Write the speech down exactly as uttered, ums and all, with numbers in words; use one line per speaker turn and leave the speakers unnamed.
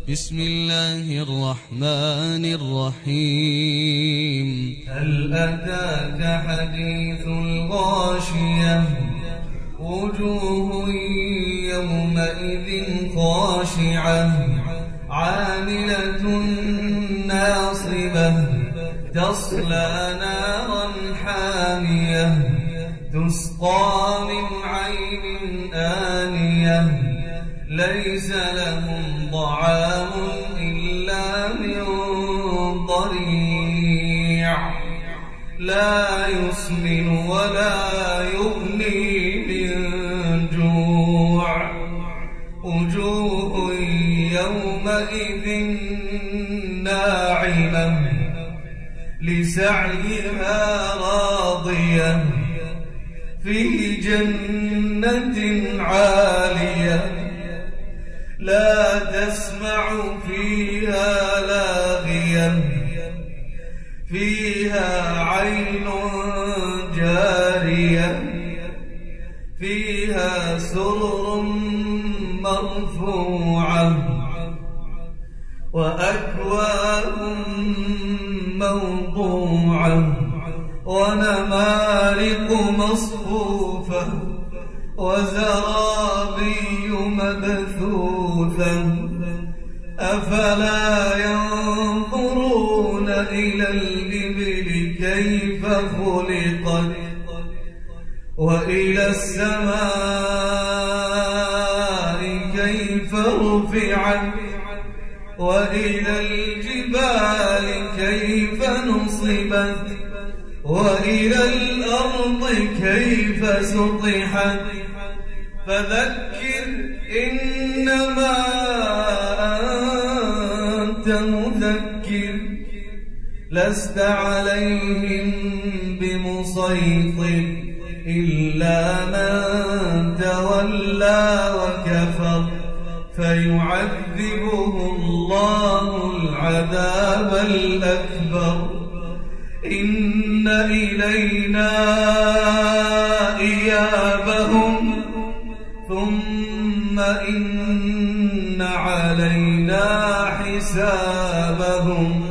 بسم الله الرحمن الرحيم.
هل أتاك حديث الغاشية وجوه يومئذ خاشعة عاملة ناصبة تصلى نارا حامية تسقى من عين آنية ليس لهم طعام إلا من ضريع لا يسمن ولا يغني من جوع وجوه يومئذ ناعمة لسعيها راضية في جنة عالية لا تسمع فيها لاغية فيها عين جارية فيها سرر مرفوعة وأكواب موضوعة ونمارق مصفوفة وزرابي مبثوثة أفلا ينظرون إلى الإبل كيف خلقت وإلى السماء كيف رفعت وإلى الجبال كيف نصبت وإلى الأرض كيف سطحت فذكر إنما أنت مذكر لست عليهم بمسيطر إلا من تولى وكفر فيعذبه الله العذاب الأكبر إن إلينا إيابهم ثم إن علينا حسابهم